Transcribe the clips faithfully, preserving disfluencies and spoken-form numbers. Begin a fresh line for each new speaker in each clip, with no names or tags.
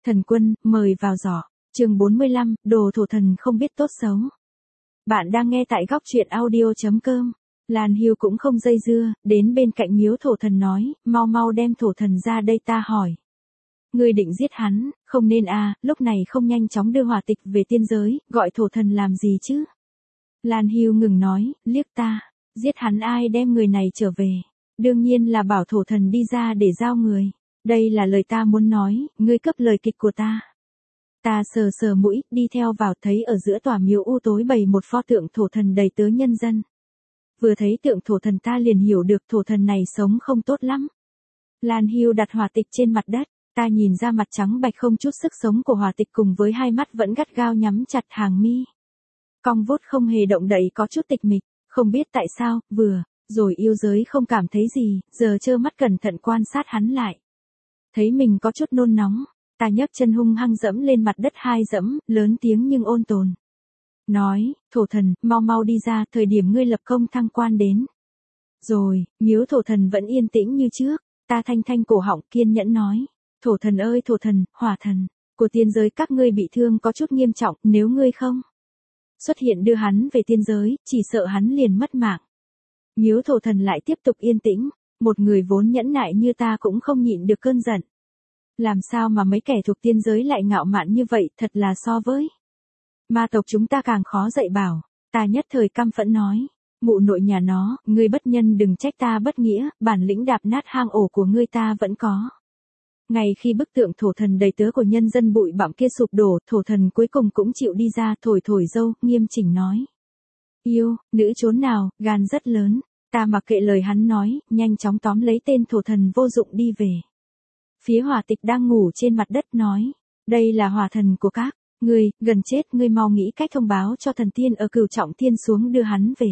Thần Quân, mời vào giỏ. Chương bốn mươi lăm, đồ thổ thần không biết tốt xấu. Bạn đang nghe tại góc truyện audio chấm com. Lan Hưu cũng không dây dưa, đến bên cạnh miếu thổ thần nói, mau mau đem thổ thần ra đây ta hỏi. Ngươi định giết hắn, không nên à, lúc này không nhanh chóng đưa hỏa tịch về tiên giới, gọi thổ thần làm gì chứ? Lan Hưu ngừng nói, liếc ta, giết hắn ai đem người này trở về? Đương nhiên là bảo thổ thần đi ra để giao người. Đây là lời ta muốn nói, ngươi cấp lời kịch của ta. Ta sờ sờ mũi, đi theo vào thấy ở giữa tòa miếu u tối bày một pho tượng thổ thần đầy tớ nhân dân. Vừa thấy tượng thổ thần ta liền hiểu được thổ thần này sống không tốt lắm. Lan Hưu đặt hỏa tịch trên mặt đất, ta nhìn ra mặt trắng bạch không chút sức sống của hỏa tịch cùng với hai mắt vẫn gắt gao nhắm chặt hàng mi. Cong vút không hề động đậy có chút tịch mịch, không biết tại sao, vừa, rồi yêu giới không cảm thấy gì, giờ trơ mắt cẩn thận quan sát hắn lại. Thấy mình có chút nôn nóng, ta nhấc chân hung hăng dẫm lên mặt đất hai dẫm, lớn tiếng nhưng ôn tồn. Nói, thổ thần, mau mau đi ra, thời điểm ngươi lập công thăng quan đến. Rồi, miếu thổ thần vẫn yên tĩnh như trước, ta thanh thanh cổ họng kiên nhẫn nói. Thổ thần ơi thổ thần, hỏa thần, của tiên giới các ngươi bị thương có chút nghiêm trọng, nếu ngươi không xuất hiện đưa hắn về tiên giới, chỉ sợ hắn liền mất mạng. Miếu thổ thần lại tiếp tục yên tĩnh, một người vốn nhẫn nại như ta cũng không nhịn được cơn giận. Làm sao mà mấy kẻ thuộc tiên giới lại ngạo mạn như vậy, thật là so với ma tộc chúng ta càng khó dạy bảo. Ta nhất thời căm phẫn nói, mụ nội nhà nó, ngươi bất nhân đừng trách ta bất nghĩa, bản lĩnh đạp nát hang ổ của ngươi ta vẫn có. Ngày khi bức tượng thổ thần đầy tớ của nhân dân bụi bặm kia sụp đổ, thổ thần cuối cùng cũng chịu đi ra thổi thổi dâu, nghiêm chỉnh nói. Yêu, nữ chốn nào, gan rất lớn. Ta mặc kệ lời hắn nói, nhanh chóng tóm lấy tên thổ thần vô dụng đi về. Phía hỏa tịch đang ngủ trên mặt đất nói, đây là hỏa thần của các ngươi, gần chết, ngươi mau nghĩ cách thông báo cho thần tiên ở Cửu Trọng Thiên xuống đưa hắn về.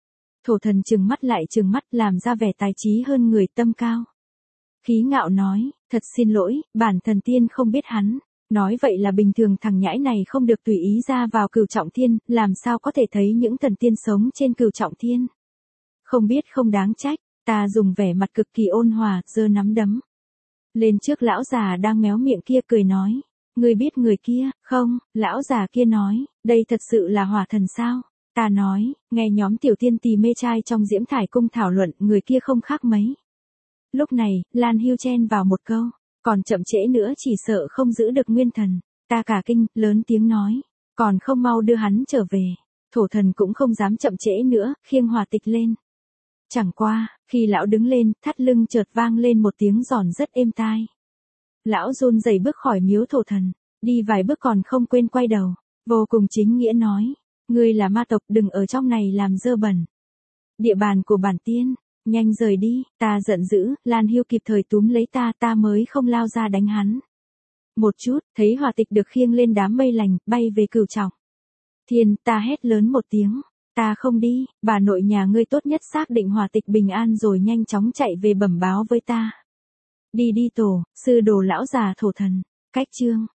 Thổ thần trừng mắt lại trừng mắt làm ra vẻ tài trí hơn người tâm cao. Khí ngạo nói, thật xin lỗi, bản thần tiên không biết hắn. Nói vậy là bình thường thằng nhãi này không được tùy ý ra vào Cửu Trọng Thiên, làm sao có thể thấy những thần tiên sống trên Cửu Trọng Thiên. Không biết không đáng trách, ta dùng vẻ mặt cực kỳ ôn hòa, giơ nắm đấm lên trước lão già đang méo miệng kia cười nói, ngươi biết người kia, không? Lão già kia nói, đây thật sự là hỏa thần sao? Ta nói, nghe nhóm tiểu tiên tỳ mê trai trong Diễm Thải Cung thảo luận, người kia không khác mấy. Lúc này, Lan Hưu chen vào một câu, còn chậm trễ nữa chỉ sợ không giữ được nguyên thần. Ta cả kinh, lớn tiếng nói, còn không mau đưa hắn trở về. Thổ thần cũng không dám chậm trễ nữa, khiêng hỏa tịch lên. Chẳng qua, khi lão đứng lên, thắt lưng chợt vang lên một tiếng giòn rất êm tai. Lão run rẩy bước khỏi miếu thổ thần, đi vài bước còn không quên quay đầu, vô cùng chính nghĩa nói, ngươi là ma tộc đừng ở trong này làm dơ bẩn. Địa bàn của bản tiên, nhanh rời đi, ta giận dữ, Lan Hưu kịp thời túm lấy ta, ta mới không lao ra đánh hắn. Một chút, thấy hỏa tịch được khiêng lên đám mây lành, bay về Cửu Trọng Thiên, ta hét lớn một tiếng. Ta không đi, bà nội nhà ngươi tốt nhất xác định hỏa tịch bình an rồi nhanh chóng chạy về bẩm báo với ta. Đi đi tổ, sư đồ lão già thổ thần. Cách chương